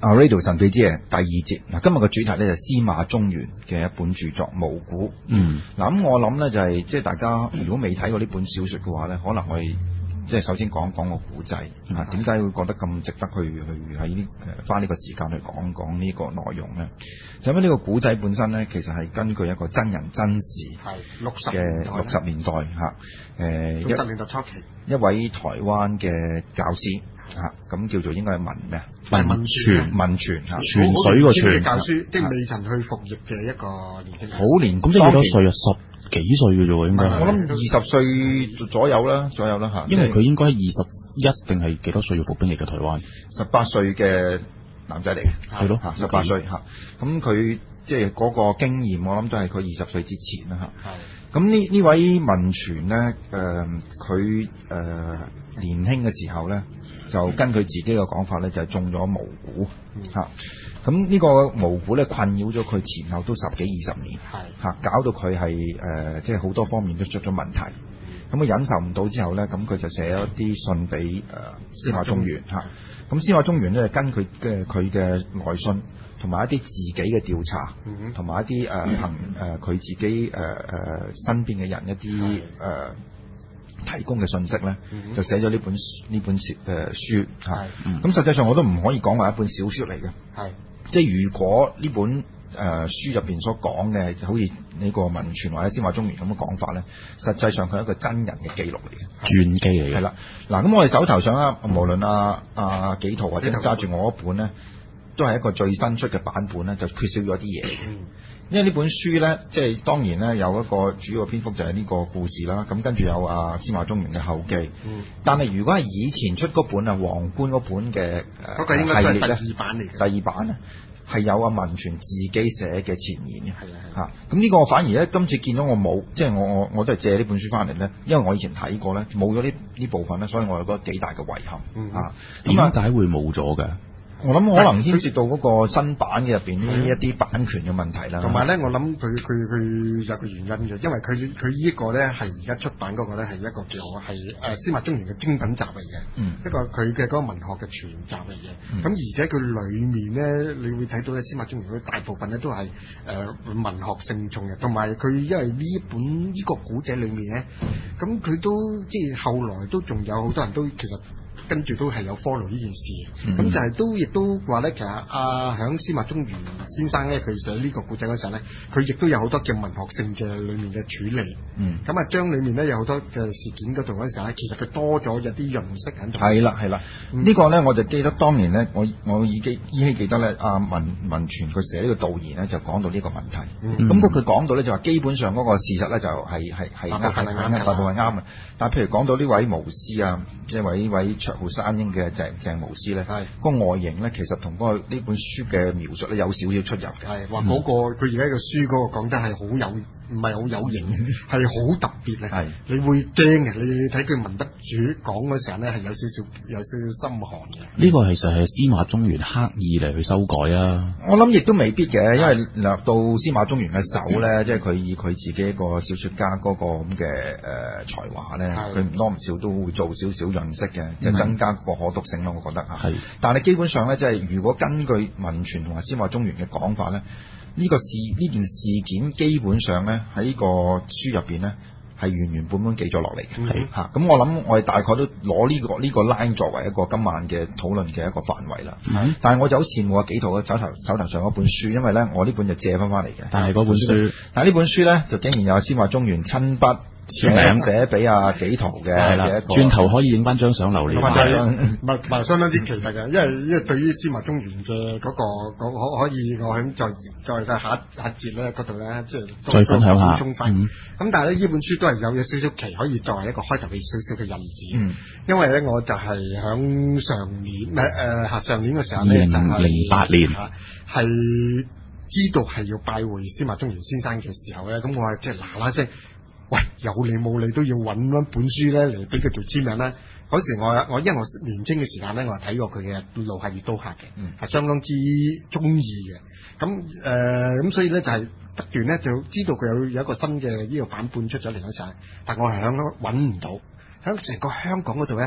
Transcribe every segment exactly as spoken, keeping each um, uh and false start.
啊 Radio 神秘之夜第二節嗱，今日嘅主題咧就係司馬中原嘅一本著作《無估》。 嗯， 嗱咁我諗咧就係、是、即係大家如果未睇過呢本小說嘅話咧，可能我哋即係首先講講個古仔啊，點解會覺得咁值得去去喺呢誒花呢個時間去講講呢個內容咧？就因為呢個古仔本身咧，其實係根據一個真人真事係六十嘅六十年代嚇誒六十年代初期一位台灣嘅教師嚇，咁、啊、叫做應該係文咩啊？ 文傳文傳嚇， 泉水個泉教書，即係未曾去服役嘅一個年輕人。 好年咁即係幾多歲啊？十幾歲嘅啫喎，應該我諗二十歲左右啦，左右啦嚇。 因為佢應該二十一定係幾多歲要服兵役嘅台灣？ 十八歲嘅男仔嚟嘅， 係咯嚇，十八歲嚇。咁佢即係嗰個經驗，我諗都係佢二十歲之前啦嚇。係。咁呢呢位文傳咧，誒佢誒年輕嘅時候咧，就根據自己嘅講法咧，就係中咗無估嚇。咁呢個無估咧困擾咗佢前後都十幾二十年，嚇搞到佢係誒即係好多方面都出咗問題。咁佢忍受唔到之後咧，咁佢就寫咗啲信俾誒司馬中原嚇。咁司馬中原咧跟佢嘅佢嘅來信，同埋一啲自己嘅調查，同埋一啲誒憑誒佢自己誒誒、呃、身邊嘅人一啲誒、呃、提供嘅信息咧，就寫咗呢本呢本書誒書嚇。咁、嗯、實際上我都唔可以講話一本小説嚟嘅，係即係如果呢本誒、呃、書入邊所講嘅，好似呢個文傳或者司馬中原咁嘅講法咧，實際上佢係一個真人嘅記錄嚟嘅，傳記嚟嘅。係啦，嗱咁我哋手頭上啊，無論阿阿紀陶或者揸住我嗰本咧，都係一個最新出嘅版本咧，就缺少咗啲嘢嘅。因為呢本書咧，即係當然咧有一個主要嘅篇幅就係呢個故事啦。咁跟住有啊司馬中原嘅後記。嗯、但係如果係以前出嗰本啊皇冠嗰本嘅誒系列咧，第二版嚟嘅。第二版咧係有啊文傳自己寫嘅前言嘅。係啊係。嚇咁呢個反而咧今次見到我冇，即係我我我都係借呢本書翻嚟咧，因為我以前睇過咧，冇咗呢呢部分咧，所以我有覺得幾大嘅遺憾。嗯、啊點解會冇咗嘅？我諗可能牽涉到嗰個新版嘅入邊呢一啲版權嘅問題啦。同埋咧，我諗佢佢佢有個原因嘅，因為佢佢呢一個咧係而家出版嗰個咧係一個叫係誒司馬中原嘅精品集嚟嘅，嗯、一個佢嘅嗰個文學嘅全集嚟嘅。咁、嗯、而且佢裡面咧，你會睇到咧司馬中原佢大部分咧都係誒、呃、文學性重嘅，同埋佢因為呢一本呢、這個古仔裡面咧，咁佢都即係後來都仲有好多人都其實。跟住都係有 follow 呢件事，咁、嗯、就係都亦都話咧，其實阿響司馬中原先生咧，佢寫呢個古仔嗰時候咧，佢亦都有好多叫文學性嘅裏面嘅處理，咁啊將裏面咧有好多嘅事件嗰度嗰陣時候咧，其實佢多咗一啲潤色喺度。係啦係啦，嗯、個呢個咧我就記得當年咧，我我已經依稀記得咧，阿、啊、文文傳佢寫呢個導言咧就講到呢個問題，咁佢講到咧就話基本上嗰個事實咧就係係係係啱嘅，大部分啱嘅，但係譬如講到呢位巫師啊，即係位呢位卓號山英嘅鄭鄭巫師咧，個外形咧其實同嗰個呢本書嘅描述咧有少少出入嘅。係話嗰個佢而家個書嗰個講得係好有，唔係好有型，係好特別咧。係你會驚嘅，你你睇佢文德主講嗰時候咧係有少少有少少心寒嘅。呢個其實係司馬中原刻意嚟去修改啊。我諗亦都未必嘅，因為落到司馬中原嘅手咧，即係佢以佢自己一個小説家嗰個咁嘅誒才華咧，佢唔多唔少都會做少少潤色嘅，即係增加個可讀性咯。我覺得嚇。係。但係基本上咧，即係如果根據文傳同埋司馬中原嘅講法咧，呢個事呢件事件基本上咧喺呢個書入邊咧係原原本本記咗落嚟嘅。係嚇。咁我諗我哋大概都攞呢個呢個 line 作為一個今晚嘅討論嘅一個範圍啦。係。但係我就好羨慕阿紀陶嘅手頭手頭上嗰本書，因為咧我呢本就借翻翻嚟嘅。但係嗰本書，但係呢本書咧就竟然有司馬中原親筆簽名寫俾阿紀陶嘅，係啦，轉頭可以影翻張相留念。唔係唔係相當之奇特嘅，因為因為對於司馬中原嘅嗰個可可以我喺再再嘅下一下節咧嗰度咧，即係再分享下。咁、嗯、但係咧呢本書都係有有少少奇，可以作為一個開頭嘅少少嘅引子。嗯、因為咧我就係響上年唔係誒上年嘅時候咧，就係零八年係知道係要拜會司馬中原先生嘅時候咧，咁我係即係嗱嗱聲。喂，有理冇理都要揾一本書咧嚟俾佢做簽名咧。嗰時我我因為我年青嘅時間咧，我係睇過佢嘅《路係月刀客》嘅，係、嗯、相當之中意嘅。咁誒咁所以咧就係、是、不斷咧就知道佢有有一個新嘅呢個版本出咗嚟嗰時候，但我係響揾唔到，響成個香港嗰度咧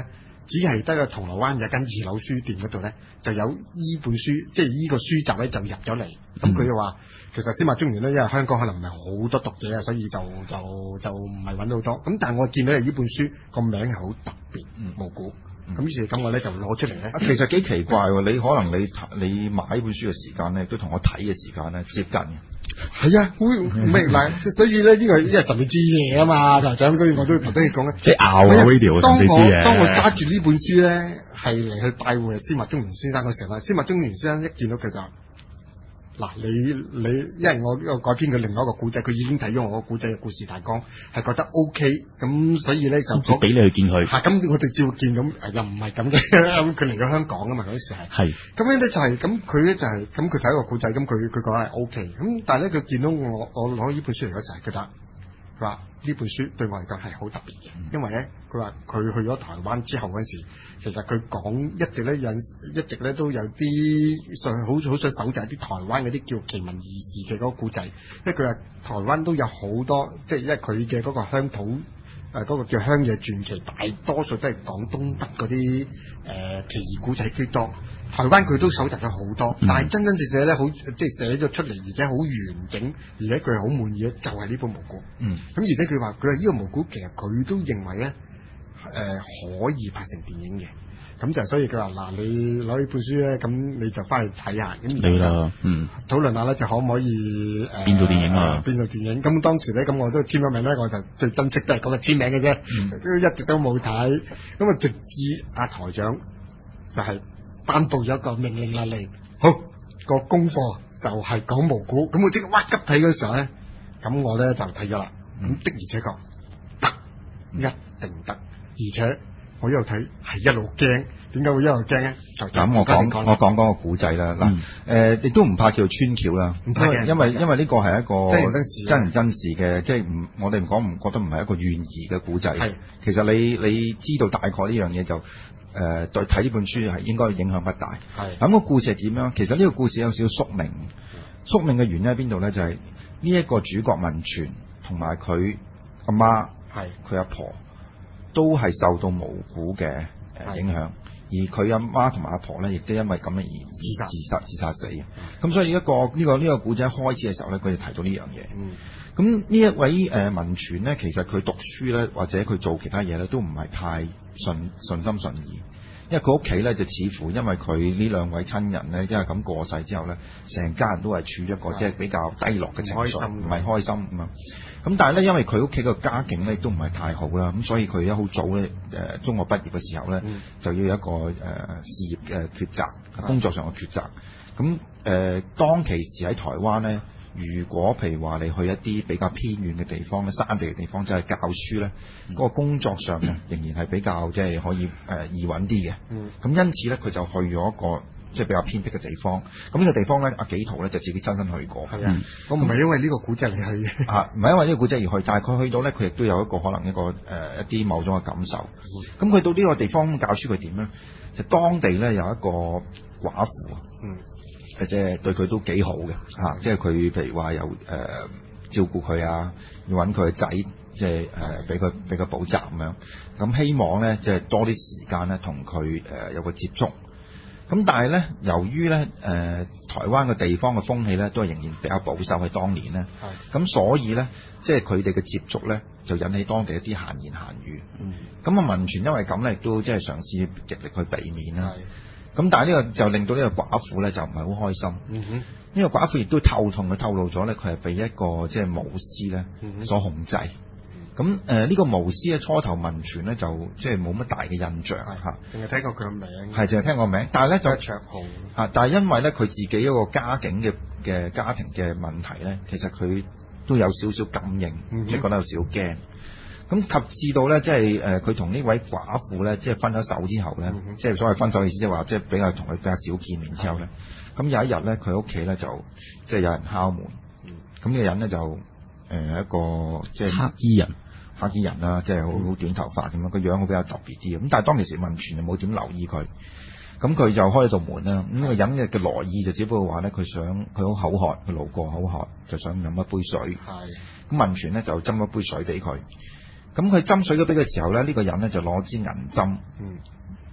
只係得個銅鑼灣有間二樓書店嗰度咧，就有依本書，即係依個書集咧就入咗嚟。咁佢就話，其實司馬中原咧，因為香港可能唔係好多讀者啊，所以就就就唔係揾到好多。咁但係我見到呢本書個名係好特別，無辜。咁於是咁我咧就攞出嚟咧。 其實幾奇怪喎！你可能你你買本書嘅時間咧，都同我睇嘅時間咧接近。 係啊，會唔明嗱，所以咧呢個因為神秘之夜啊嘛，台長，所以我都同你講咧。 即係拗啊 radio 神秘之夜。 當我揸住呢本書咧，係嚟去拜會司馬中原先生嘅時候咧，司馬中原先生一見到佢就。嗱，你你，因為我我改編嘅另外一個古仔，佢已經睇咗我個古仔嘅故事大綱，係覺得 O K，咁所以咧就俾你去見佢。 嚇，咁我哋照見咁，又唔係咁嘅，咁佢嚟咗香港啊嘛，嗰時係。係。咁樣咧就係、是，咁佢咧就係、是，咁佢睇個古仔，咁佢佢講係 O K，咁但係咧佢見到我我攞呢本書嚟嗰時係覺得，佢話呢本書對我嚟講係好特別嘅，因為咧佢話佢去咗台灣之後嗰時。其實佢講一直咧有一直咧都有啲想好好想搜集啲台灣嗰啲叫奇聞異事嘅嗰個故仔，因為佢話台灣都有好多，即係因為佢嘅嗰個鄉土誒嗰、呃嗰個叫鄉野傳奇，大多數都係講東北嗰啲誒奇異故仔居多。台灣佢都搜集咗好多，嗯、但係真真正正咧好即係寫咗出嚟，而且好完整，而且佢係好滿意咧，就係呢本無辜。嗯，咁而且佢話佢話呢個無辜其實佢都認為咧。誒、呃、可以拍成電影嘅，咁就所以佢話嗱，你攞呢本書咧，咁你就翻去睇下，咁你就嗯討論下咧，就可唔可以誒邊度電影啊？ 邊度電影？咁當時咧，咁我都簽咗名咧，我就最珍惜都係嗰個簽名嘅啫，都、嗯、一直都冇睇。咁啊，直至阿台長就係頒布咗一個命令落嚟，好個功課就係講無辜，咁我即刻哇急睇嗰時候咧，咁我咧就睇咗啦，咁、嗯、的而且確得一定得。而且我一路睇係一路驚，點解會一路驚咧？就咁我講我講嗰個古仔啦，嗱、嗯，誒亦都唔怕叫做穿橋啦，因為因為因為呢個係一個真人真事嘅，即係唔我哋唔講唔覺得唔係一個懸疑嘅古仔。係，其實你你知道大概呢樣嘢就誒、呃、對睇呢本書係應該影響不大。係，咁個故事係點樣？其實呢個故事有少少宿命，宿命嘅原因喺邊度咧？就係呢一個主角文泉同埋佢阿媽，係佢阿婆。都係受到無辜嘅誒影響，而佢阿媽同埋阿婆咧，亦都因為咁樣而自殺、自殺、自殺死嘅。咁所以一個呢、呢個呢、呢個古仔開始嘅時候咧，佢就提到呢樣嘢。咁、嗯、呢一位誒、呃、文泉咧，其實佢讀書咧，或者佢做其他嘢咧，都唔係太順順心順意。因為佢屋企咧就似乎因為佢呢兩位親人咧，因為咁過世之後咧，成家人都係處於一個即係比較低落嘅情緒，唔係開心咁啊。咁但係咧，因為佢屋企個家境咧都唔係太好啦，咁所以佢一好早咧誒、呃、中學畢業嘅時候咧、嗯，就要有一個誒、呃、事業嘅抉擇，工作上嘅抉擇。咁誒、呃、當其時喺台灣咧。如果譬如話你去一啲比較偏遠嘅地方咧，山地嘅地方，即係教書咧，嗰、嗯、個工作上咧仍然係比較即係可以誒、呃、易揾啲嘅。咁、嗯、因此咧，佢就去咗一個即係比較偏僻嘅地方。咁呢個地方咧，阿紀陶咧就自己親身去過。係啊，我唔係因為呢個古仔嚟去啊，唔係因為呢個古仔而去，但係佢去到咧，佢亦都有一個可能一個誒、呃、一啲某種嘅感受。咁、嗯、佢到呢個地方教書，佢點咧？就當地咧有一個寡婦。嗯。誒即係對佢都幾好嘅嚇，即係佢譬如話有誒、呃、照顧佢啊，要揾佢個仔，即係誒俾佢俾佢補習咁樣。咁希望咧即係多啲時間咧同佢誒有個接觸。咁但係咧，由於咧誒、呃、台灣嘅地方嘅風氣咧都係仍然比較保守喺當年咧，咁所以咧即係佢哋嘅接觸咧就引起當地一啲閒言閒語。嗯。咁啊文泉因為咁咧，亦都即係嘗試極力去避免啦。咁但係呢個就令到呢個寡婦咧就唔係好開心。嗯哼，呢、呢個寡婦亦都透同佢透露咗咧，佢係被一個即係巫師咧所控制。咁誒呢個巫師咧初頭文泉咧就即係冇乜大嘅印象嚇，淨係聽過佢個名。係淨係聽過名，但係咧就綽號啊！但係因為咧佢自己一個家境嘅嘅家庭嘅問題咧，其實佢都有少少感應，嗯、即係覺得有少少驚。咁及至到咧，即係誒佢同呢位寡婦咧，即係分咗手之後咧，嗯、即係所謂分手嘅意思，即係話即係比較同佢比較少見面之後咧，咁、嗯、有一日咧，佢屋企咧就即係有人敲門，咁、嗯、呢個人咧就誒、呃、一個即係黑衣人，黑衣人啦，即係好好短頭髮咁樣，個樣會比較特別啲。咁但係當其時文泉就冇點留意佢，咁佢就開咗道門啦。咁、那、呢個人嘅嘅來意就只不過話咧，佢想佢好口渴，佢路過口渴，就想飲一杯水。係咁文泉咧就斟一杯水俾佢。咁佢斟水咗俾佢嘅時候咧，呢、這個人咧就攞支銀針，嗯，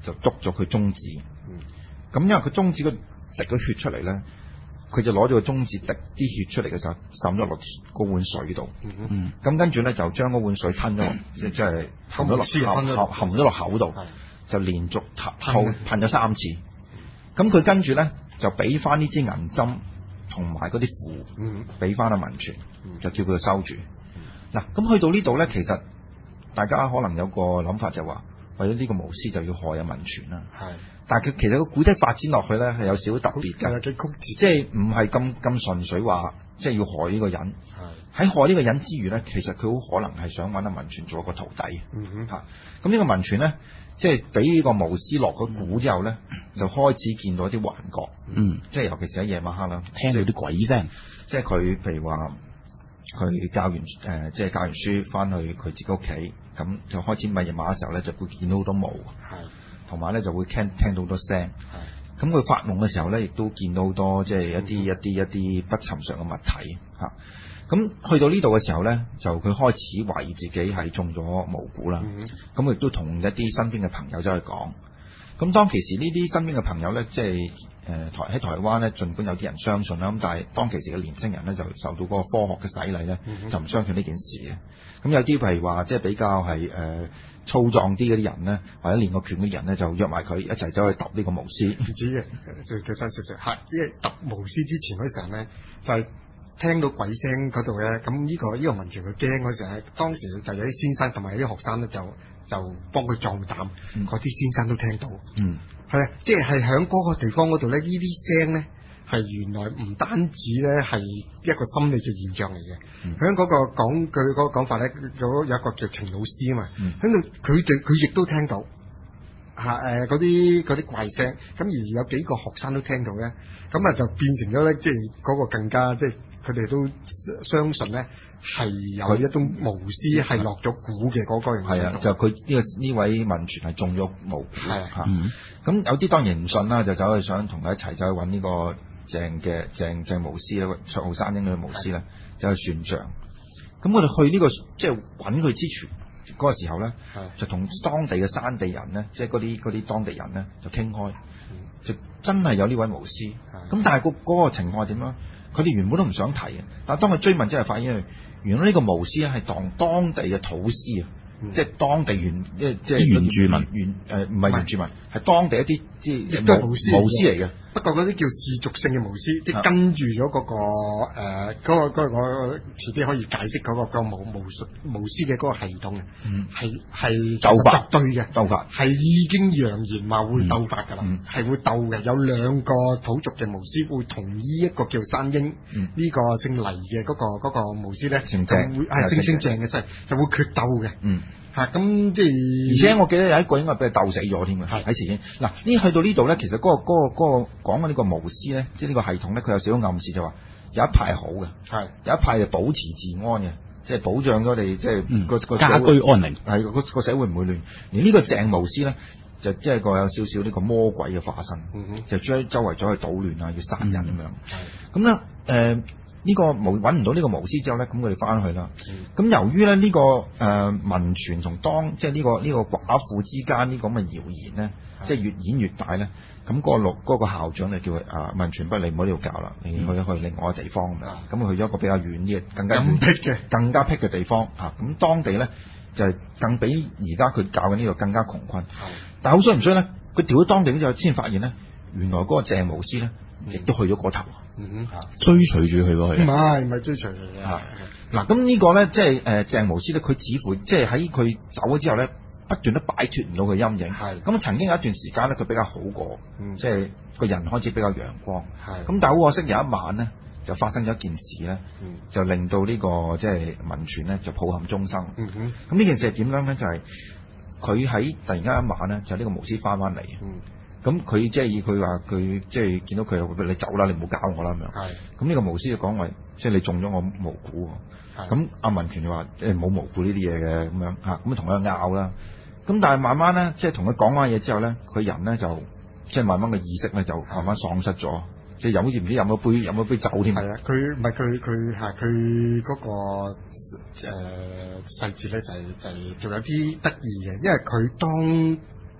就篤咗佢中指。咁、嗯、因為佢中指個滴咗血出嚟咧，佢就攞咗個中指滴啲血出嚟嘅時候，滲咗落嗰碗水度。嗯，咁跟住咧就將嗰碗水吞咗，即即係含咗落含咗落口度，就連續噴噴咗三次。咁佢跟住咧就俾翻呢支銀針同埋嗰啲符，俾翻阿文全，就叫佢收住。嗱，咁去到呢度咧，其實大家可能有個諗法就話，為咗呢個巫師就要害阿文全啦。係，但係佢其實個古仔發展落去咧係有少少特別嘅，幾曲折，即係唔係咁咁純粹話，即係要害呢個人。係喺害呢個人之餘咧，其實佢好可能係想揾阿文全做一個徒弟。嗯哼，嚇，咁呢個文全咧，即係俾呢個巫師落咗蠱之後咧，就開始見到啲幻覺。嗯，即係尤其是喺夜晚黑啦， 聽到啲鬼聲， 即係佢譬如話。佢教完誒、呃，即係教完書翻去佢自己屋企，咁就開始咪夜晚嘅時候咧，就會見到好多霧，係，同埋咧就會聽聽到好多聲，係。咁佢發夢嘅時候咧，亦都見到好多即係一啲、嗯、一啲一啲不尋常嘅物體嚇。咁、啊、去到呢度嘅時候咧，就佢開始懷疑自己係中咗巫蠱啦。咁佢亦都同一啲身邊嘅朋友走去講。咁當其時呢啲身邊嘅朋友咧，即係。誒、呃、台喺台灣咧，儘管有啲人相信啦，咁但係當其時嘅年輕人咧就受到嗰個科學嘅洗禮咧，嗯、就唔相信呢件事嘅。咁有啲譬如話，即係比較係誒、呃、粗壯啲嗰啲人咧，或者練過拳嘅人咧，就約埋佢一齊走去揼呢個巫師。唔止嘅，就就真實實係，因為揼巫師之前嗰時候咧，就係、是、聽到鬼聲嗰度咧，咁呢、這個呢、這個文全佢驚嗰時候，當時就有啲先生同埋有啲學生咧，就就幫佢壯膽，嗰、嗯、啲先生都聽到。嗯。係啊，即係喺嗰個地方嗰度咧，呢啲聲咧係原來唔單止咧係一個心理嘅現象嚟嘅。喺嗰、嗯、個講佢嗰個講法咧，有有一個叫程老師啊嘛，喺度佢哋佢亦都聽到嚇誒嗰啲嗰啲怪聲，咁而有幾個學生都聽到咧，咁啊就變成咗咧，即係嗰個更加即係佢哋都相信咧。係有一種巫師係落咗蠱嘅嗰個人，係啊，就佢呢個呢位文全係中咗巫蠱嚇。咁、嗯嗯、有啲當然唔信啦，就走去想同佢一齊走去揾呢個鄭嘅鄭鄭巫師啦，綽號山鷹嘅巫師咧，走去算賬。咁我哋去呢、這個即係揾佢之前嗰、那個時候咧，就同當地嘅山地人咧，即係嗰啲嗰啲當地人咧，就傾開，就真係有呢位巫師。咁但係個嗰個情況係點樣？佢哋原本都唔想提嘅，但係當佢追問之後，發現原來呢個巫師咧係當當地嘅土司啊，嗯、即係當地原即係即係原住民原誒唔係原住民，係當地一啲即係巫巫師嚟嘅。不過嗰啲叫氏族性嘅巫師，即係跟住咗嗰個誒嗰個嗰個我遲啲可以解釋嗰個個巫巫術巫師嘅嗰個系統嘅，係係鬥法對嘅鬥法，係已經揚言話會鬥法㗎啦，係會鬥嘅。有兩個土族嘅巫師會同呢一個叫山鷹呢個姓黎嘅嗰個嗰個巫師咧，姓鄭會係姓姓鄭嘅勢就會決鬥嘅。嗯。嚇咁即係，而且我記得有一個應該俾佢鬥死咗添嘅，喺事先嗱呢去到呢度咧，其實嗰、嗰個嗰、嗰個嗰、嗰個講嘅呢個巫師咧，即係呢個系統咧，佢有少少暗示就話有一派係好嘅，係有一派係保持治安嘅，即係保障咗你即係個個家居安寧，係個個社會唔會亂。而呢個鄭巫師咧，就即係個有少少呢個魔鬼嘅化身，嗯、就將周圍走去搗亂啊，要殺人咁樣。係咁咧誒。呃呢、這個無揾唔到呢個巫師之後咧，咁佢哋翻去啦。咁、嗯、由於咧呢、這個誒、呃、文全同當即係、這、呢個呢、這個寡婦之間呢個咁嘅謠言咧，即係越演越大咧。咁、那、嗰個六嗰、那個校長就叫佢啊文全，不如你唔好呢度教啦，你去去另外一個地方咁樣。咁、嗯、佢去咗一個比較遠啲嘅、更加偏僻嘅、更加僻嘅地方嚇。咁、啊、當地咧就係、是、更比而家佢教緊呢度更加窮困。嗯、但係好衰唔衰咧？佢調咗當地之後，先發現咧，原來嗰個鄭巫師咧，亦都去咗嗰頭。嗯哼，追隨住佢喎，佢唔係唔係追隨佢嘅。嗱，咁呢個咧，即係誒鄭巫師咧，佢似乎即係喺佢走咗之後咧，不斷都擺脫唔到佢陰影。係咁曾經有一段時間咧，佢比較好過，嗯、即係個人開始比較陽光。係咁，但係好可惜有一晚咧，就發生咗一件事咧，嗯、就令到呢、這個即係文全咧就抱憾終生。嗯哼，咁呢件事係點樣咧？就係佢喺突然間一晚咧，就呢個巫師翻翻嚟。嗯咁佢即係以佢話佢即係見到佢，佢你走啦，你唔好搞我啦咁樣。係。咁呢個巫師就講話，即係你中咗我巫蠱。係。咁阿文全就話誒冇巫蠱呢啲嘢嘅咁樣嚇，咁同佢拗啦。咁但係慢慢咧，即係同佢講翻嘢之後咧，佢人咧就即係慢慢嘅意識咧就慢慢喪失咗，即係飲好似唔知飲咗杯飲咗杯酒添。係啊，佢唔係佢佢係佢嗰個誒細節咧就係就係仲有啲得意嘅，因為佢當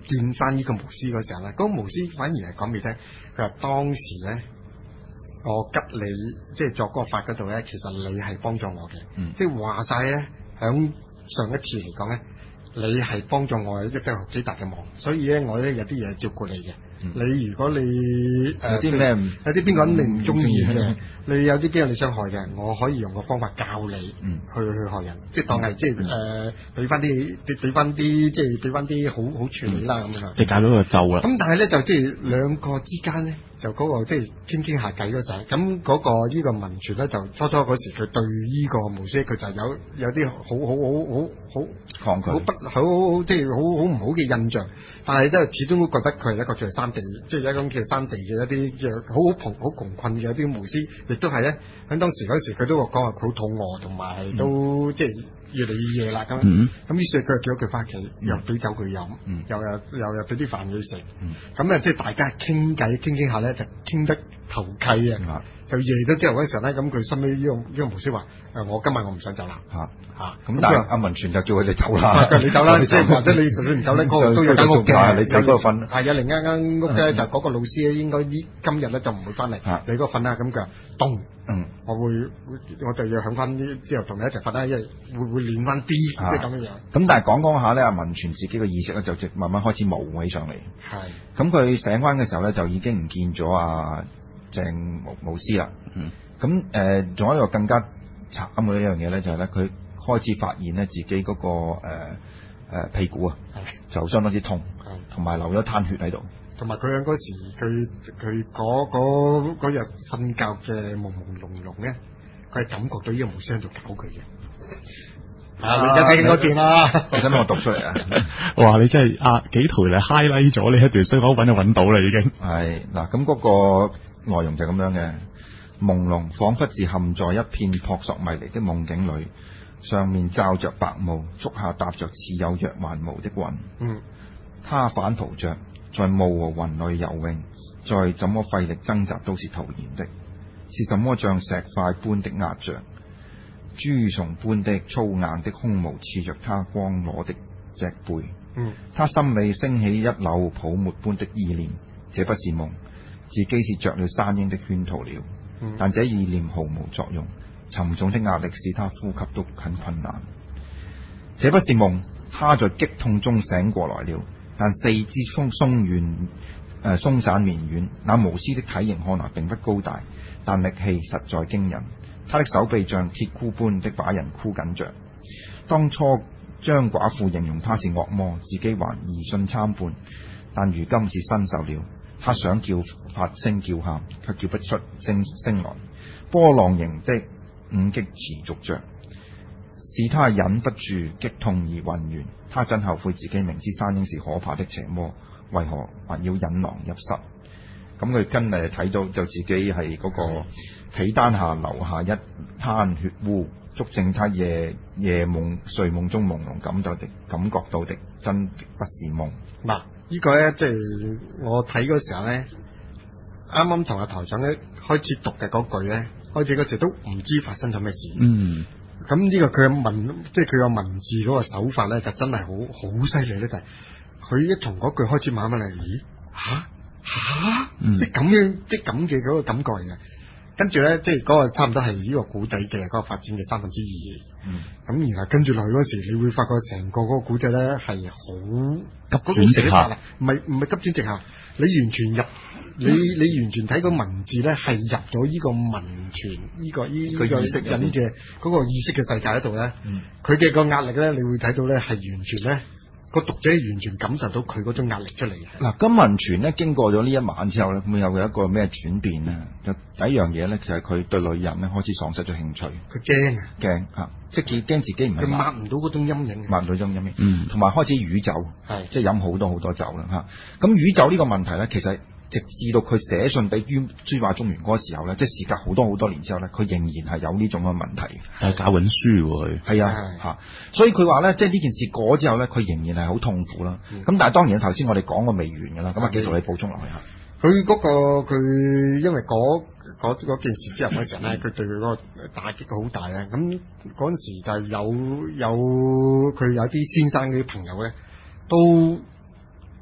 見翻呢個巫師嗰時候咧，嗰、那個巫師反而係講俾你聽，佢話當時咧，我吉你即係作嗰個法嗰度咧，其實你係幫助我嘅，嗯、即係話晒咧，響上一次嚟講咧，你係幫助我一個幾大嘅忙，所以咧我咧有啲嘢照顧你嘅。你如果你誒、呃、有啲咩有啲邊個人你唔中意嘅，你有啲邊個你想害嘅，我可以用個方法教你、嗯、去去害人，即係當係即係誒俾翻啲俾翻啲即係俾翻啲好好處理啦咁樣。 即係教到個咒啦。咁但係咧就即係兩個之間咧，就嗰、那個即係傾傾下偈嗰時候，咁嗰個呢個文傳咧就初初嗰時佢對呢個巫師佢就有有啲好好好好好抗拒， 好不好即係好好唔好嘅印象，但係都係始終都覺得佢係一個叫山地，即係一種叫山地嘅一啲嘅好好窮好窮困嘅一啲巫師，亦都係咧喺當時嗰時佢都話講話佢好肚餓，同埋係都、嗯、即係越嚟越夜啦咁。咁、嗯、於是佢就叫咗佢翻屋企，又俾酒佢飲，嗯、又又又又俾啲飯佢食。咁咧、嗯、即係大家傾偈傾傾下咧，就傾得投契啊！嗯、就夜咗之後嗰陣時候咧，咁佢心尾呢個呢、這個巫師話：誒，我今晚我唔想走啦。嚇嚇、啊，咁、啊、但係阿文傳就叫佢哋走啦。你走啦，即係或者你就算唔走咧，嗰個都有間屋嘅。你喺嗰度瞓。係啊，另一間屋咧就嗰個老師咧，應該呢今日咧就唔會翻嚟。你嗰個瞓啦，咁佢凍。嗯，我會我就要響翻啲之後同你一齊瞓啦，因為會會練翻啲，即係咁樣樣。咁但係講講下咧，阿文傳自己嘅意識咧就直慢慢開始模糊起上嚟。係。咁佢醒翻嘅時候咧，就已經唔見咗阿鄭巫師啦。嗯。咁誒，仲、呃、有一個更加慘嘅一樣嘢咧，就係咧，佢開始發現咧自己嗰、那個誒、呃呃、屁股啊，就相當之痛，同埋流咗攤血喺度。 同埋佢喺嗰時，佢佢嗰嗰日瞓覺嘅朦朦朧朧咧，佢係感覺到呢個巫師喺度搞佢嘅。啊！你而家睇見嗰段啦， 你使唔使我讀出嚟啊？ 哇！你真係啊幾條嚟 highlight 咗呢一段，所以我揾就揾到啦已經。 係嗱，咁嗰個內容就咁樣嘅，朦朧彷彿是陷在一片撲朔迷離的夢境裏，上面罩着白霧，足下踏着似有若還無的雲。嗯，他反撲着。在霧和雲裏游泳，再怎麼費力掙扎都是徒然的。是什麼像石塊般的壓着，朱松般的粗硬的胸毛刺着他光裸的脊背。嗯，他心裏升起一縷泡沫般的意念，這不是夢，自己是着了山鷹的圈套了。嗯、但這意念毫無作用，沉重的壓力使他呼吸都很困難。這不是夢，他在激痛中醒過來了。但四肢鬆鬆軟，誒鬆散綿軟。那巫師的體型看來並不高大，但力氣實在驚人。他的手臂像鐵箍般的把人箍緊着。當初張寡婦形容他是惡魔，自己還疑信參半，但如今是身受了。他想叫發聲叫喊，卻叫不出聲聲來。波浪形的五擊持續着，使他忍不住激痛而暈眩。他真後悔自己明知山鷹是可怕的邪魔，為何還要引狼入室？咁佢跟嚟睇到就自己係嗰個被單下留下一灘血污，足證他夜夜夢睡夢中朦朧感到的感覺到的真不是夢。 嗱，呢個咧即係我睇嗰時候咧，啱啱同阿台長咧開始讀嘅嗰句咧，開始嗰時都唔知發生咗咩事。嗯。咁呢個佢嘅文，即係佢嘅文字嗰個手法咧，就真係好好犀利咧。就係、是、佢一從嗰句開始慢慢嚟，咦吓吓，即係咁樣，即係咁嘅嗰個感覺嚟嘅。跟住咧，即係嗰個差唔多係呢個古仔嘅嗰個發展嘅三分之二。嗯。咁然後跟住落去嗰時，你會發覺成個嗰個古仔咧係好急轉直下，唔係唔係急轉直下，你完全入。你你完全睇個文字咧，係入咗呢個文傳呢、這個呢呢、這個人嘅嗰個意識嘅世界喺度咧，佢嘅、嗯、個壓力咧，你會睇到咧係完全咧個讀者完全感受到佢嗰種壓力出嚟。 嗱，金文傳咧經過咗呢一晚之後咧，咁有一個咩轉變咧？就第一樣嘢咧，就係佢對女人咧開始喪失咗興趣。佢驚啊， 驚啊，即係驚自己唔係。 佢抹唔到嗰種陰影。 抹唔到陰影。嗯。同埋開始酗酒，係即係飲好多好多酒啦嚇。咁酗酒呢個問題咧，其實。直至到佢寫信俾朱朱華中原嗰個時候咧，即係時隔好多好多年之後咧，佢仍然係有呢種嘅問題。 但係教緊書喎，佢係啊嚇，所以佢話咧，即係呢件事過咗之後咧，佢仍然係好痛苦啦。咁、嗯、但係當然頭先我哋講過未完㗎啦，咁啊繼續你補充落去嚇。佢嗰、嗰個佢因為嗰件事之後嗰時候咧，佢對佢嗰個打擊好大咧。咁嗰陣時就有有佢有啲先生嘅朋友咧都。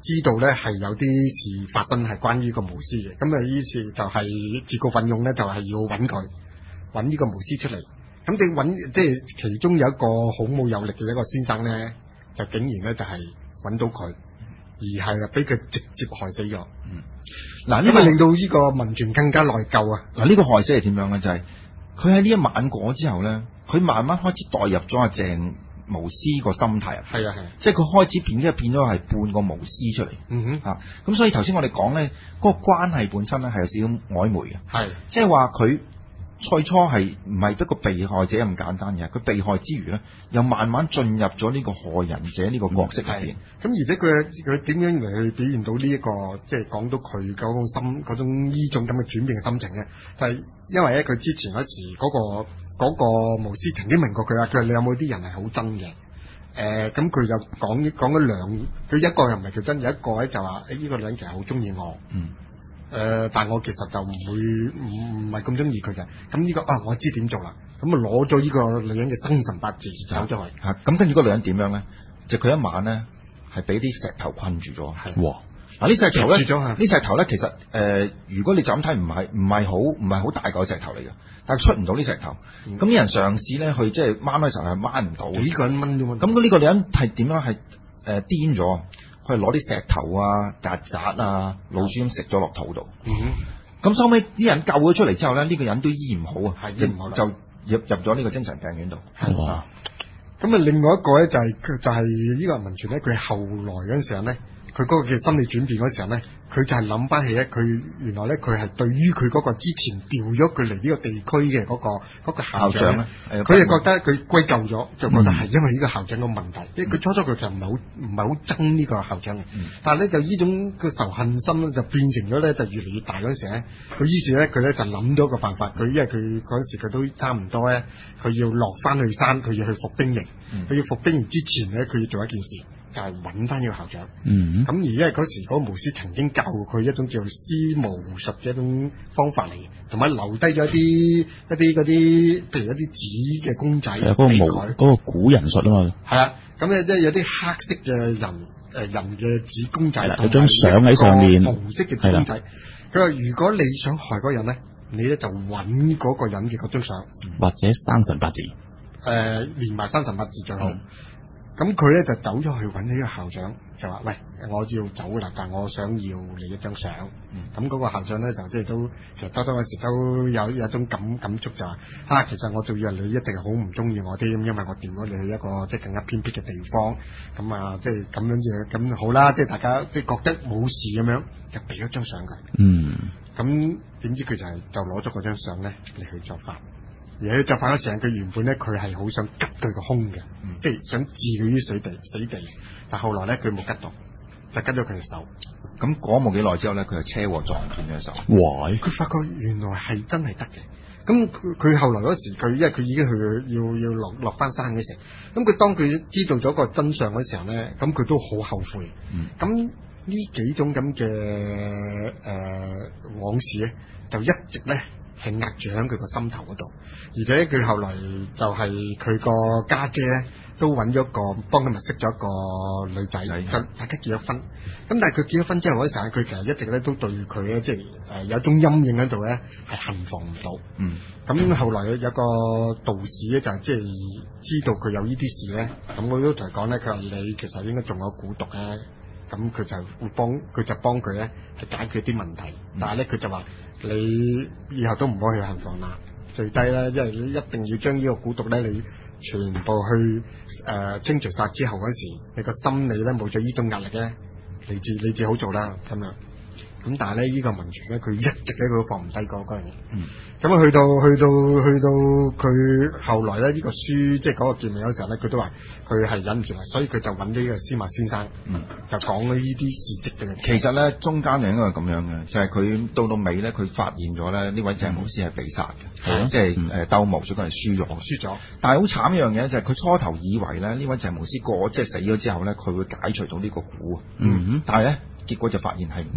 知道咧係有啲事發生係關於個巫師嘅，咁啊於是就係自告奮勇咧，就係要揾佢揾呢個巫師出嚟。咁你揾即係其中有一個好冇有力嘅一個先生咧，就竟然咧就係揾到佢，而係俾佢直接害死咗。嗯，嗱，因為令到呢個文泉更加內疚啊。 嗱，呢個害死係點樣咧？就係佢喺呢一晚過之後咧，佢慢慢開始代入咗阿鄭巫師個心態啊。係啊係，即係佢開始變咗變咗係半個巫師出嚟。嗯哼，嚇咁、啊、所以頭先我哋講咧，嗰、那個關係本身咧係有少少曖昧嘅。係，即係話佢。最初係唔係得個被害者咁簡單嘅，佢被害之餘咧，又慢慢進入咗呢個害人者呢個角色入邊。 咁、嗯、而且佢佢點樣嚟去表現到呢、這、一個，即係講到佢嗰種心嗰種呢種咁嘅轉變嘅心情咧？就係、是、因為咧，佢之前嗰時嗰、那個嗰、那個巫師曾經問過佢啊，佢話你有冇啲人係好憎嘅？誒、呃，咁佢就講講咗兩，佢一個又唔係佢憎，有一個咧就話誒呢個女人其實好中意我。嗯。誒、呃，但我其實就唔會唔唔係咁中意佢嘅。咁呢、這個啊，我知點做啦。咁啊，攞咗呢個女人嘅生辰八字走咗去。嚇、啊，咁跟住個女人點樣咧？就佢一晚咧係俾啲石頭困住咗。係。哇！嗱、啊，呢石頭咧，呢石頭咧，其實誒、呃，如果你就咁睇，唔係唔係好唔係好大嚿石頭嚟嘅，但係出唔到啲石頭。咁、嗯、啲人嘗試咧去即係掹嘅時候係掹唔到。幾個人掹啫嘛。咁呢個女人係點樣？係誒癲咗。佢係攞啲石頭啊、曱甴啊、老鼠咁食咗落肚度。嗯，咁收尾啲人救咗出嚟之後咧，呢、這個人都醫唔好啊，係醫唔好就入入咗呢個精神病院度。係啊，咁啊，另外一個咧就係、是、就係、是、呢個文泉咧，佢後來嗰陣時候咧，佢嗰個嘅心理轉變嗰時候咧，佢就係諗翻起咧，佢原來咧佢係對於佢嗰個之前調咗佢嚟呢個地區嘅嗰、那個嗰、那個校長咧，佢係覺得佢歸咎咗，就覺得係因為呢個校長嘅問題。即係佢初初佢就唔係好唔係好憎呢個校長嘅、嗯，但係咧就呢種嘅仇恨心咧就變成咗咧就越嚟越大嗰陣時咧，佢於是咧佢咧就諗咗個辦法，佢因為佢嗰陣時佢都差唔多咧，佢要落翻去山，佢要去服兵役，佢、嗯、要服兵役之前咧，佢要做一件事。就係揾翻呢個校長，咁、嗯、而因為嗰時嗰個巫師曾經教佢一種叫施巫術嘅一種方法嚟，同埋留低咗一啲一啲嗰啲，譬如一啲紙嘅公仔，嗰、嗰個巫嗰個古人術啊嘛， 係啊，咁咧即係有啲黑色嘅人誒、呃、人嘅紙公仔， 有張相喺上面， 紅色嘅紙公仔。佢話如果你想害嗰人咧，你咧就揾嗰個人嘅嗰張相， 或者生辰八字，誒、 呃、連埋生辰八字最好。嗯咁佢咧就走咗去揾呢個校長，就話：喂，我要走啦，但我想要你一張相。咁、嗯、嗰個校長咧就即係都其實多多嗰時都有有一種感感觸，就話：啊，其實我做嘢你一定係好唔中意我添，因為我調咗你去一個即係更加偏僻嘅地方。咁啊，即係咁樣嘅，咁好啦，即係大家即係覺得冇事咁樣，就俾咗張相佢。嗯。咁點知佢就係、是、就攞咗嗰張相咧嚟去作法。而喺作法嗰時候，佢原本咧佢係好想吉佢個胸嘅、嗯，即係想置佢於死地死地。但後來咧佢冇吉到，就吉咗佢隻手。咁過冇幾耐之後咧，佢就車禍撞斷咗隻手。哇！佢發覺原來係真係得嘅。咁佢佢後來嗰時，佢因為佢已經去要要落落翻山嘅時候，咁佢當佢知道咗個真相嗰時候咧，咁佢都好後悔。咁、嗯、呢幾種咁嘅誒往事咧，就一直咧。係壓住喺佢個心頭嗰度，而且佢後來就係佢個家姐咧，都揾咗個幫佢物識咗一個女仔，就大家結咗婚。咁但係佢結咗婚之後嗰陣，佢其實一直咧都對佢咧，即係誒有一種陰影喺度咧，係幸福唔到。嗯。咁後來有個道士咧，就係即係知道佢有呢啲事咧，咁我都同佢講咧，佢話你其實應該仲有蠱毒咧，咁佢就會幫佢就幫佢咧去解決啲問題，嗯、但係咧佢就話。你以後都唔好去行房啦，最低咧，因為你一定要將呢個蠱毒咧，你全部去誒、呃、清除晒之後嗰時，你個心理咧冇咗呢種壓力咧，你至你至好做啦咁樣。咁但係咧，呢個文泉咧，佢一直咧佢都放唔低嗰嗰樣嘢。嗯。咁啊，去到去到去到佢後來咧，呢、這個書即係嗰個見面嗰時候咧，佢都話佢係忍唔住啦，所以佢就揾呢個司馬先生，嗯，就講咗呢啲事蹟嘅。其實咧，中間就應該係咁樣嘅，就係、是、佢到到尾咧，佢發現咗咧，呢位鄭巫師係被殺嘅，係、嗯、即係誒鬥巫術佢係輸咗，輸咗。但係好慘一樣嘢就係佢初頭以為咧，呢位鄭巫師過即係死咗之後咧，佢會解除到呢個蠱，嗯，但係咧結果就發現係唔得。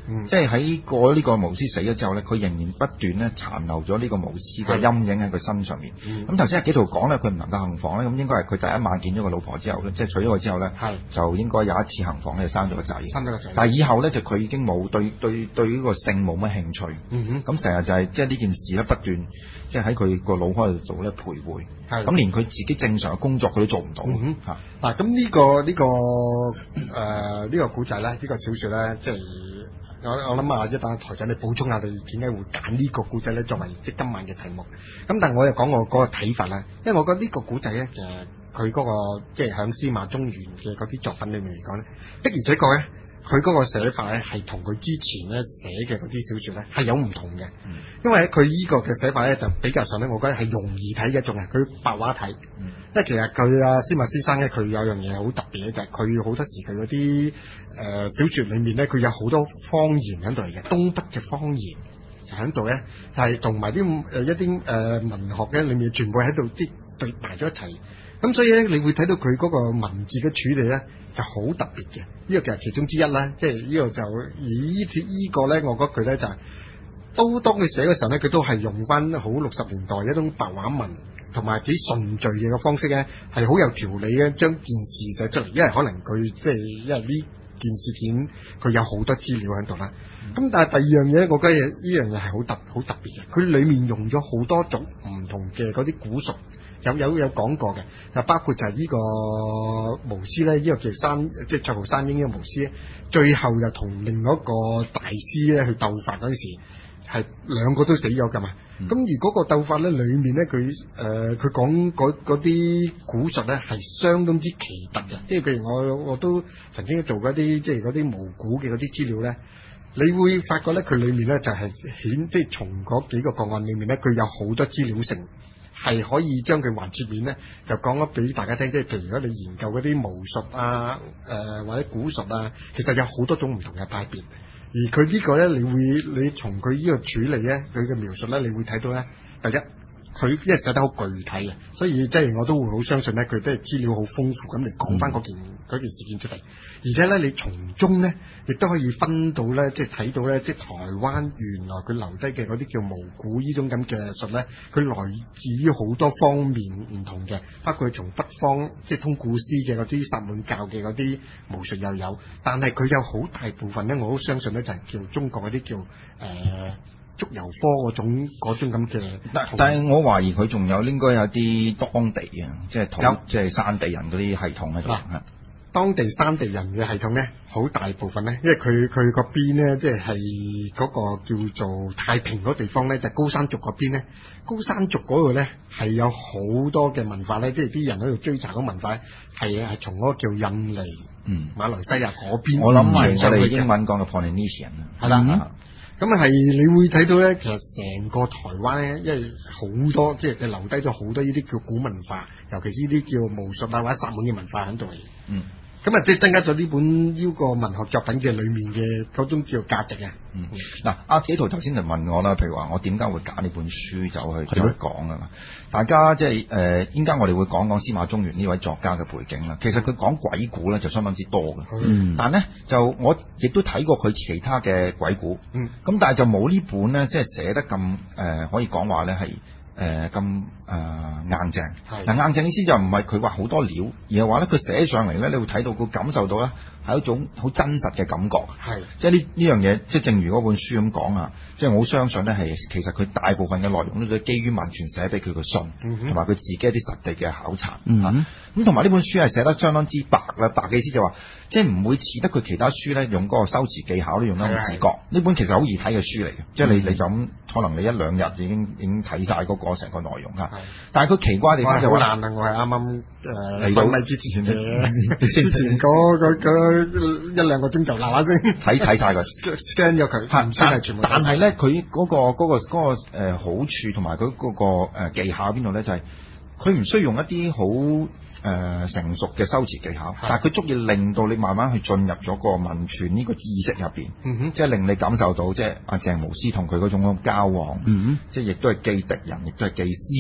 嗯、即係喺過呢個巫師死咗之後咧，佢仍然不斷咧殘留咗呢個巫師嘅陰影喺佢身上面。咁頭先阿紀陶講咧，佢唔能夠行房咧，咁應該係佢第一晚見咗個老婆之後咧，即係娶咗佢之後咧，就應該有一次行房咧，就生咗個仔。生咗個仔。但係以後咧就佢已經冇對對對呢個性冇乜興趣。咁成日就係即係呢件事咧不斷即係喺佢個腦海度做咧徘徊。咁連佢自己正常嘅工作佢都做唔到。 嗯嗱，咁、啊、呢、這個呢、這個誒呢、呃這個古仔咧，呢、這個小説咧，即係我我諗啊，一陣台長你補充下，你點解會揀呢個古仔咧作為即今晚嘅題目？咁但係我又講我嗰個睇法啦，因為我覺得呢個古仔咧，其實佢嗰、那個即係響司馬中原嘅嗰啲作品裏面嚟講咧，的而且確咧。佢嗰個寫法咧，係同佢之前咧寫嘅嗰啲小説咧係有唔同嘅，嗯、因為佢依個嘅寫法咧就比較上咧，我覺得係容易睇嘅，仲係佢白話睇。嗯、因為其實佢啊司馬先生咧，佢有樣嘢好特別咧，就係佢好多時佢嗰啲誒小説裡面咧，佢有好多方言喺度嚟嘅，東北嘅方言就喺度咧，係同埋啲誒一啲誒、呃、文學咧裡面全部喺度即對埋咗一齊。咁所以咧，你會睇到佢嗰個文字嘅處理咧，就好特別嘅。呢、這個就係其中之一啦。即係呢個就而依次依個咧，我覺得佢咧就係、是、都當佢寫嘅時候咧，佢都係用翻好六十年代一種白話文同埋幾順序嘅個方式咧，係好有條理嘅將件事寫出嚟。因為可能佢即係因為呢件事件佢有好多資料喺度啦。咁、嗯、但係第二樣嘢，我覺得呢樣嘢係好特好特別嘅。佢裡面用咗好多種唔同嘅嗰啲古術。有有有講過嘅，就包括就係呢個巫師咧，呢、這個叫山，即係卓豪山鷹呢個巫師咧，最後又同另外一個大師咧去鬥法嗰陣時，係兩個都死咗㗎嘛。咁、嗯、而嗰個鬥法咧，裡面咧佢誒佢講嗰啲古術咧係相當之奇特嘅，即係譬如我我都曾經做過一啲即係嗰啲巫蠱嘅嗰啲資料咧，你會發覺咧佢裡面咧就係顯即係從嗰幾個個案裡面咧，佢有好多資料性。係可以將佢橫切面咧，就講咗俾大家聽。即係譬如如果你研究嗰啲巫術啊、誒、呃、或者古術啊，其實有好多種唔同嘅派別。而佢呢個咧，你會你從佢呢個處理咧，佢嘅描述咧，你會睇到咧，第一。佢因為寫得好具體嘅，所以即係我都會好相信咧，佢都係資料好豐富咁嚟講翻嗰件嗰、嗯、件事件出嚟。而且咧，你從中咧亦都可以分到咧，即係睇到咧，即係台灣原來佢留低嘅嗰啲叫巫蠱呢種咁嘅術咧，佢來自於好多方面唔同嘅，包括從北方即係通古斯嘅嗰啲薩滿教嘅嗰啲巫術又有，但係佢有好大部分咧，我好相信咧就係叫中國嗰啲叫誒。呃竹油科嗰種嗰種咁嘅，但但係我懷疑佢仲有應該有啲當地啊，即係土即係山地人嗰啲系統喺度。嗱，當地山地人嘅系統咧，好大部分咧，因為佢佢嗰邊咧，即係嗰個叫做太平嗰地方咧，就係、高山族嗰邊咧，高山族嗰度咧係有好多嘅文化咧，即係啲人喺度追查嗰文化咧，係係從嗰個叫印尼、嗯、馬來西亞嗰邊。我諗係我哋英文講嘅 Polynesian 係啦。嗯咁啊，係你會睇到咧，其實成個台灣咧，因為好多即係留低咗好多呢啲叫古文化，尤其是呢啲叫巫術啊或者薩滿嘅文化喺度。嗯。咁啊，即係增加咗呢本呢個文學作品嘅裏面嘅嗰種叫價值啊。嗯。嗱，阿紀陶頭先就問我啦，譬如話我點解會揀呢本書走去走去講啊？大家即係誒，依家我哋會講講司馬中原呢位作家嘅背景啦。其實佢講鬼故咧就相當之多嘅。嗯。但係咧就我亦都睇過佢其他嘅鬼故。嗯。咁但係就冇呢本咧，即係寫得咁誒、呃，可以講話咧係。誒咁誒硬淨，嗱硬淨意思就唔係佢話好多料，而係話咧佢寫上嚟咧，你會睇到佢感受到咧係一種好真實嘅感覺，係即係呢呢樣嘢，即係正如嗰本書咁講啊，即係我好相信咧係其實佢大部分嘅內容都係基於文傳寫俾佢嘅信，同埋佢自己一啲實地嘅考察，嗯咁同埋呢本書係寫得相當之白啦，白嘅意思就話即係唔會似得佢其他書咧用嗰個修辭技巧都用得咁自覺，呢本其實好易睇嘅書嚟嘅，即係你你就咁可能你一兩日已經已經睇晒嗰個成個內容啊，但係佢奇怪地方就好難啊！我係啱啱誒嚟到咪之前嘅，之前嗰嗰嗰一兩個鐘頭嗱嗱聲睇睇晒佢 scan 咗佢，唔算係全部。但係咧，佢嗰個嗰個嗰個誒好處同埋佢嗰個誒技巧喺邊度咧？就係佢唔需要用一啲好誒成熟嘅修辭技巧，但係佢足以令到你慢慢去進入咗個文傳呢個意識入邊，嗯哼，即係令你感受到即係阿鄭巫師同佢嗰種交往，嗯哼，即係亦都係既敵人，亦都係既師。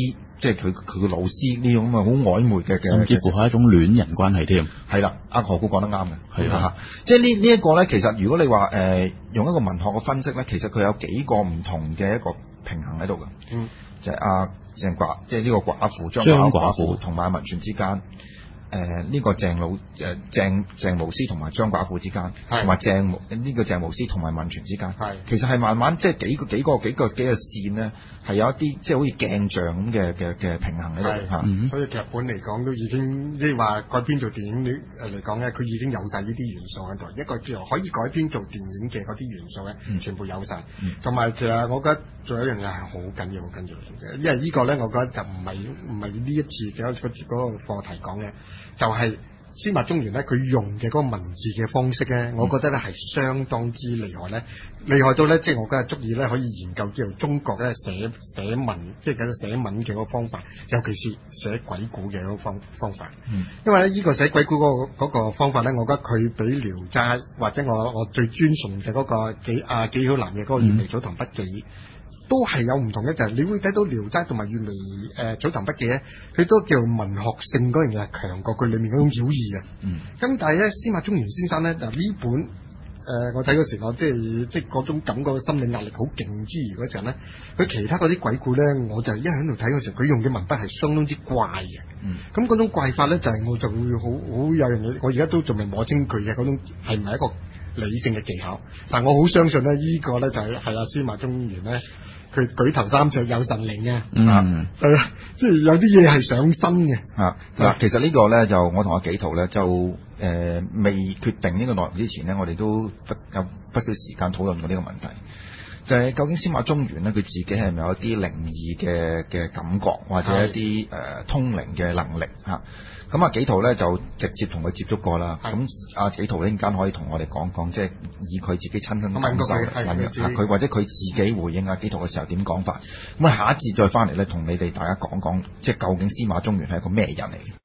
即係佢佢嘅老師呢種咁啊好曖昧嘅嘅， 甚至乎係一種戀人關係添。 係啦，阿何故講得啱嘅， 係啊， 即係呢呢一個咧，其實如果你話誒、呃、用一個文學嘅分析咧，其實佢有幾個唔同嘅一個平衡喺度嘅，嗯，就係阿鄭寡，即係呢個寡婦張寡婦同埋文泉之間。誒、呃、呢、這個鄭老誒鄭鄭無師同埋張寡婦之間，同埋鄭呢、這個鄭無師同埋文泉之間，其實係慢慢即係幾個幾個幾個幾個線咧，係有一啲即係好似鏡像咁嘅嘅嘅平衡喺度嚇。所以劇本嚟講都已經即係話改編做電影誒嚟講咧，佢已經有晒呢啲元素喺度。一個叫可以改編做電影嘅嗰啲元素咧，嗯、全部有晒。同、嗯、埋其實我覺得仲有一樣嘢係好緊要、好緊要嘅，因為呢個咧，我覺得就唔係唔係呢一次嘅嗰嗰個課題講嘅。就係司馬中原咧，佢用嘅嗰個文字嘅方式咧，我覺得咧係相當之厲害咧，厲害到咧，即係我覺得足以咧可以研究叫做中國咧寫寫文，即係嗰個寫文嘅嗰個方法，尤其是寫鬼故嘅嗰個方方法。嗯，因為咧呢個寫鬼故嗰個嗰個方法咧，我覺得佢比《聊齋》或者我我最尊崇嘅嗰個紀啊紀曉嵐嘅嗰個《閱微草堂筆記》。都係有唔同嘅，就係、是、你會睇到《聊齋》同埋《閱微誒草堂筆記》咧，佢都叫文學性嗰樣嘢係強過佢裡面嗰種妖異啊。嗯。咁但係咧，司馬中原先生咧，嗱呢本誒、呃、我睇嗰時我即係即係嗰種感覺心理壓力好勁之餘嗰陣咧，佢其他嗰啲鬼故咧，我就一喺度睇嗰時候，佢用嘅文筆係相當之怪嘅。嗯。咁嗰種怪法咧，就係、是、我就會好好有樣嘢，我而家都仲未摸清佢嘅嗰種係唔係一個理性嘅技巧，但我好相信咧，呢、這個咧就係係阿司馬中原咧。佢舉頭三尺有神靈嘅，嗯，係啊，即係有啲嘢係上身嘅。啊，嗱，其實呢個咧就我同阿紀陶咧就誒、呃、未決定呢個內容之前咧，我哋都不有不少時間討論過呢個問題，就係、是、究竟司馬中原咧佢自己係咪有一啲靈異嘅嘅感覺，或者一啲誒、呃、通靈嘅能力嚇？咁阿紀陶咧就直接同佢接觸過啦。咁阿紀陶呢陣間可以同我哋講講，即係以佢自己親身感受問佢，或者佢自己回應阿紀陶嘅時候點講法。咁啊下一節再翻嚟咧，同你哋大家講講，即係究竟司馬中原係一個咩人嚟？